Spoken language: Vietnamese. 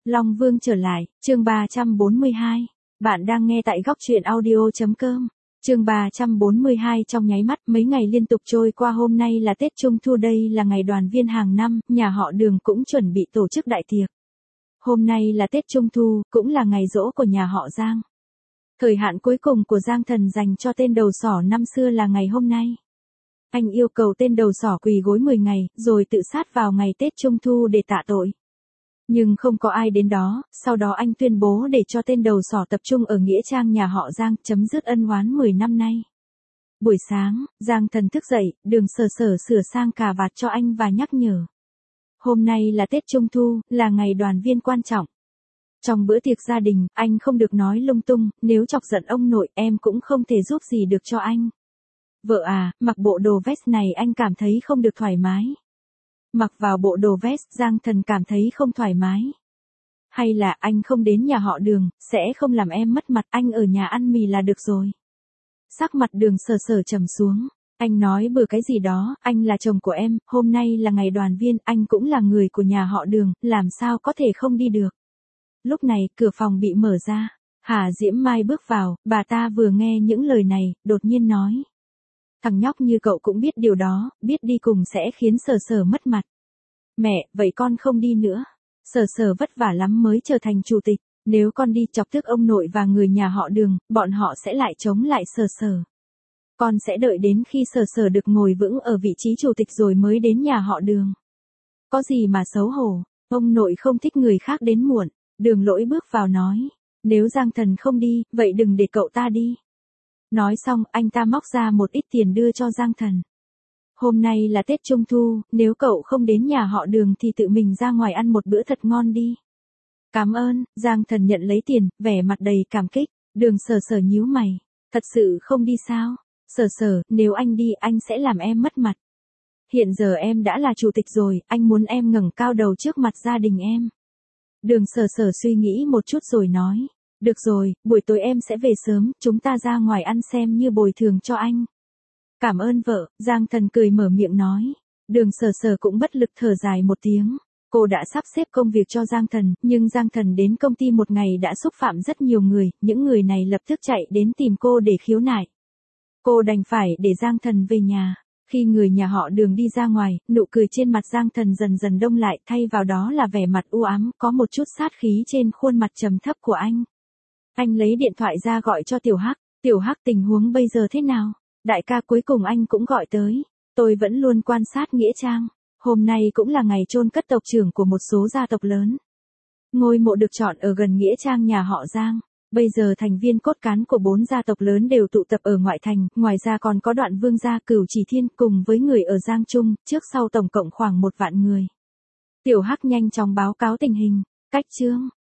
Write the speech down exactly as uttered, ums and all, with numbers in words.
Long Vương trở lại, chương ba trăm bốn mươi hai. Bạn đang nghe tại góc truyện audio chấm com. Chương ba trăm bốn mươi hai trong nháy mắt mấy ngày liên tục trôi qua hôm nay là Tết Trung Thu đây là ngày đoàn viên hàng năm, nhà họ Đường cũng chuẩn bị tổ chức đại tiệc. Hôm nay là Tết Trung Thu, cũng là ngày giỗ của nhà họ Giang. Thời hạn cuối cùng của Giang Thần dành cho tên đầu sỏ năm xưa là ngày hôm nay. Anh yêu cầu tên đầu sỏ quỳ gối mười ngày, rồi tự sát vào ngày Tết Trung Thu để tạ tội. Nhưng không có ai đến đó, sau đó anh tuyên bố để cho tên đầu sỏ tập trung ở nghĩa trang nhà họ Giang, chấm dứt ân oán mười năm nay. Buổi sáng, Giang Thần thức dậy, Đường Sở Sở sửa sang cà vạt cho anh và nhắc nhở. Hôm nay là Tết Trung Thu, là ngày đoàn viên quan trọng. Trong bữa tiệc gia đình, anh không được nói lung tung, nếu chọc giận ông nội em cũng không thể giúp gì được cho anh. Vợ à, mặc bộ đồ vest này anh cảm thấy không được thoải mái. Mặc vào bộ đồ vest, Giang Thần cảm thấy không thoải mái. Hay là anh không đến nhà họ Đường, sẽ không làm em mất mặt, anh ở nhà ăn mì là được rồi. Sắc mặt Đường Sở Sở trầm xuống. Anh nói bừa cái gì đó, anh là chồng của em, hôm nay là ngày đoàn viên, anh cũng là người của nhà họ Đường, làm sao có thể không đi được. Lúc này, cửa phòng bị mở ra. Hà Diễm Mai bước vào, bà ta vừa nghe những lời này, đột nhiên nói. Thằng nhóc như cậu cũng biết điều đó, biết đi cùng sẽ khiến Sở Sở mất mặt. Mẹ, vậy con không đi nữa. Sở Sở vất vả lắm mới trở thành chủ tịch, nếu con đi chọc tức ông nội và người nhà họ Đường, bọn họ sẽ lại chống lại Sở Sở. Con sẽ đợi đến khi Sở Sở được ngồi vững ở vị trí chủ tịch rồi mới đến nhà họ Đường. Có gì mà xấu hổ, ông nội không thích người khác đến muộn. Đường Lỗi bước vào nói, nếu Giang Thần không đi, vậy đừng để cậu ta đi. Nói xong, anh ta móc ra một ít tiền đưa cho Giang Thần. Hôm nay là Tết Trung Thu, nếu cậu không đến nhà họ Đường thì tự mình ra ngoài ăn một bữa thật ngon đi. Cảm ơn, Giang Thần nhận lấy tiền, vẻ mặt đầy cảm kích. Đường Sở Sở nhíu mày, thật sự không đi sao? Sở Sở, nếu anh đi anh sẽ làm em mất mặt. Hiện giờ em đã là chủ tịch rồi, anh muốn em ngẩng cao đầu trước mặt gia đình em. Đường Sở Sở suy nghĩ một chút rồi nói. Được rồi, buổi tối em sẽ về sớm, chúng ta ra ngoài ăn xem như bồi thường cho anh. Cảm ơn vợ, Giang Thần cười mở miệng nói. Đường Sở Sở cũng bất lực thở dài một tiếng. Cô đã sắp xếp công việc cho Giang Thần, nhưng Giang Thần đến công ty một ngày đã xúc phạm rất nhiều người, những người này lập tức chạy đến tìm cô để khiếu nại. Cô đành phải để Giang Thần về nhà. Khi người nhà họ Đường đi ra ngoài, nụ cười trên mặt Giang Thần dần dần đông lại, thay vào đó là vẻ mặt u ám, có một chút sát khí trên khuôn mặt trầm thấp của anh. Anh lấy điện thoại ra gọi cho Tiểu Hắc. Tiểu Hắc, tình huống bây giờ thế nào? Đại ca cuối cùng anh cũng gọi tới. Tôi vẫn luôn quan sát nghĩa trang. Hôm nay cũng là ngày chôn cất tộc trưởng của một số gia tộc lớn. Ngôi mộ được chọn ở gần nghĩa trang nhà họ Giang. Bây giờ thành viên cốt cán của bốn gia tộc lớn đều tụ tập ở ngoại thành, ngoài ra còn có Đoạn Vương gia, Cửu Chỉ Thiên cùng với người ở Giang Trung, trước sau tổng cộng khoảng một vạn người. Tiểu Hắc nhanh chóng báo cáo tình hình. Cách chương,